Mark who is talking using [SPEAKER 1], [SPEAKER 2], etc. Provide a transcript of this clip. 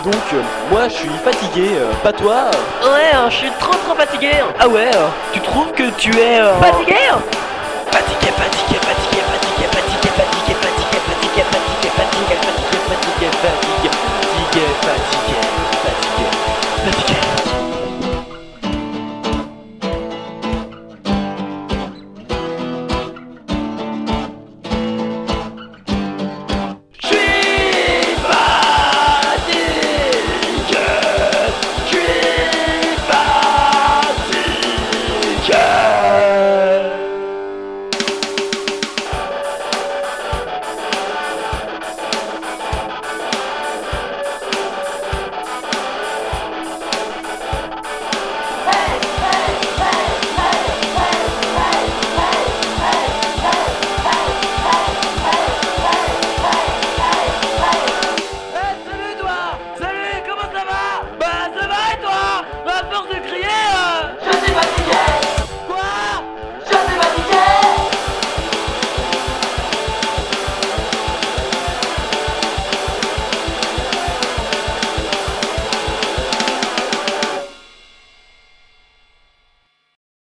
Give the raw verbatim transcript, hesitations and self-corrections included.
[SPEAKER 1] donc euh, moi je suis fatigué, euh, pas toi euh.
[SPEAKER 2] Ouais, euh, je suis trop trop fatigué.
[SPEAKER 1] Ah ouais, euh, tu trouves que tu es... euh,
[SPEAKER 2] Fatigué
[SPEAKER 1] Fatigué, fatigué, fatigué,